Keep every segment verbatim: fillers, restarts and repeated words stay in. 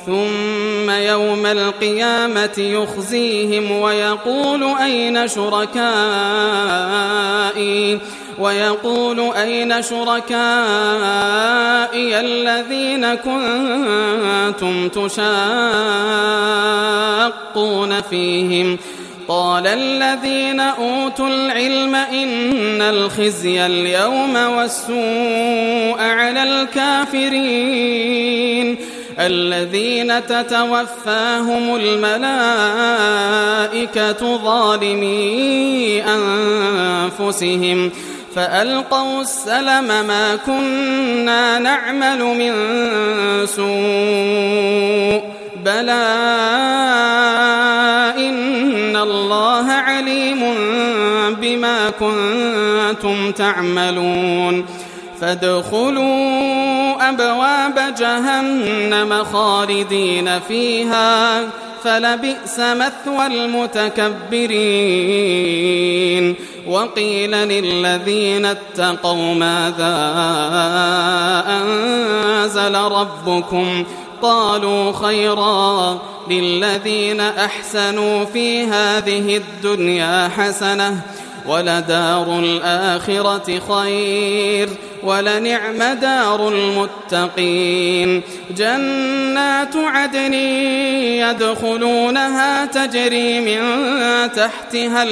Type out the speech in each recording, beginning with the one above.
ثم يوم القيامة يخزيهم ويقول أين شركائي ويقول أين شركائي الذين كنتم تشاقون فيهم قال الذين أوتوا العلم إن الخزي اليوم والسوء على الكافرين الذين تتوفاهم الملائكة ظالمي أنفسهم فألقوا السلم ما كنا نعمل من سوء بلى إن الله عليم بما كنتم تعملون فادخلوا أبواب جهنم خالدين فيها فلبئس مثوى المتكبرين وقيل للذين اتقوا ماذا أنزل ربكم قالوا خيرا للذين أحسنوا في هذه الدنيا حسنة ولدار الآخرة خير ولنعم دار المتقين جنات عدن يدخلونها تجري من تحتها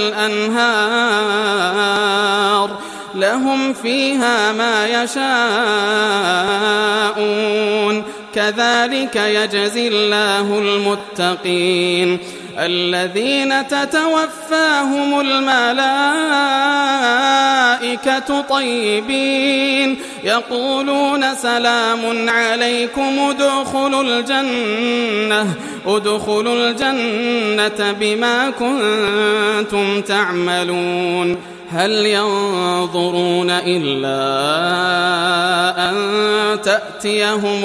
الأنهار لهم فيها ما يشاءون كذلك يجزي الله المتقين الذين تتوفاهم الملائكة طيبين يقولون سلام عليكم ادخلوا الجنة ادخلوا الجنة بما كنتم تعملون هل ينظرون إلا أن تأتيهم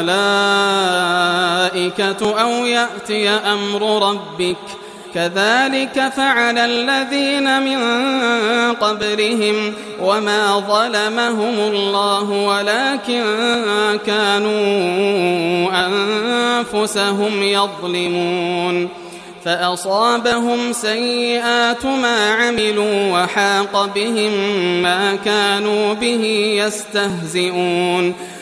الملائكة أو يأتي أمر ربك كذلك فعل الذين من قبلهم وما ظلمهم الله ولكن كانوا أنفسهم يظلمون فأصابهم سيئات ما عملوا وحاق بهم ما كانوا به يستهزئون